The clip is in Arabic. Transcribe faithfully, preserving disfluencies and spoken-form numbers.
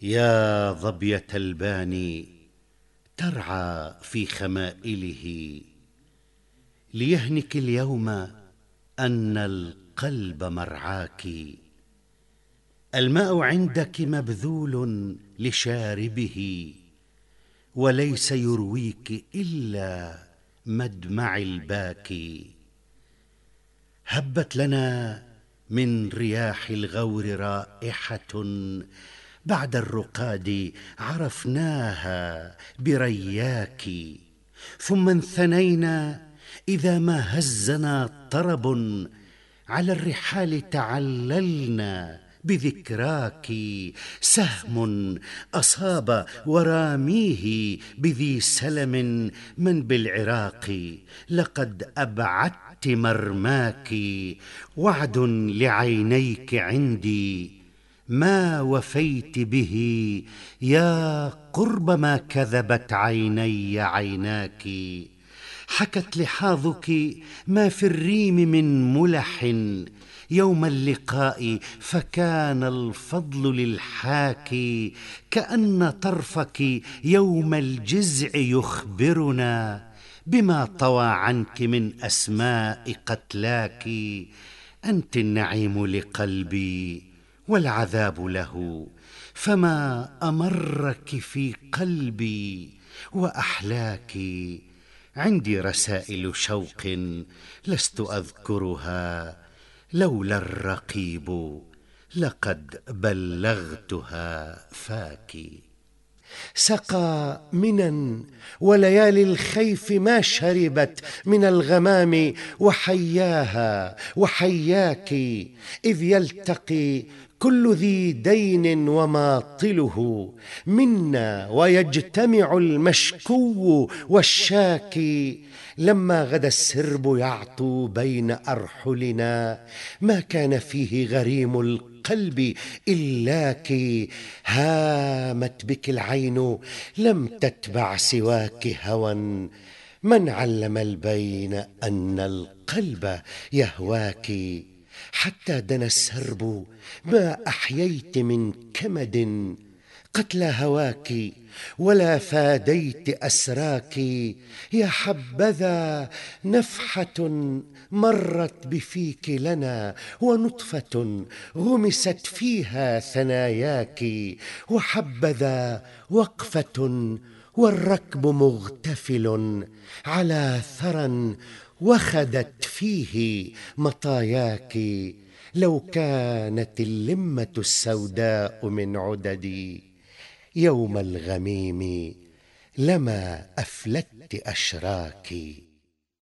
يا ظبية الباني ترعى في خمائله، ليهنك اليوم أن القلب مرعاك. الماء عندك مبذول لشاربه، وليس يرويك إلا مدمع الباكي. هبت لنا من رياح الغور رائحة، بعد الرقاد عرفناها برياك. ثم انثنينا إذا ما هزنا طرب، على الرحال تعللنا بذكراك. سهم أصاب وراميه بذي سلم من بالعراق، لقد أبعدت مرماك. وعد لعينيك عندي ما وفيت به، يا قرب ما كذبت عيني عيناك. حكت لحاظك ما في الريم من ملح يوم اللقاء، فكان الفضل للحاكي. كأن طرفك يوم الجزع يخبرنا بما طوى عنك من أسماء قتلاك. أنت النعيم لقلبي والعذاب له، فما أمرك في قلبي وأحلاك. عندي رسائل شوق لست أذكرها، لولا الرقيب لقد بلغتها فاك. سقى منى وليالي الخيف ما شربت من الغمام، وحياها وحياك. إذ يلتقي كل ذي دين وماطله منا، ويجتمع المشكو والشاكي. لما غدا السرب يعطو بين أرحلنا، ما كان فيه غريم القلب إلاك. هامت بك العين لم تتبع سواك هوى، من علم البين أن القلب يهواك. حتى دنا السرب ما أحييت من كمد قتلى هواك، ولا فاديت أسراك. يا حبذا نفحة مرت بفيك لنا، ونطفة غمست فيها ثناياك. وحبذا وقفة والركب مغتفل على ثرى، وخدت فيه مطاياك. لو كانت اللمة السوداء من عددي يوم الغميم، لما أفلت أشراكي.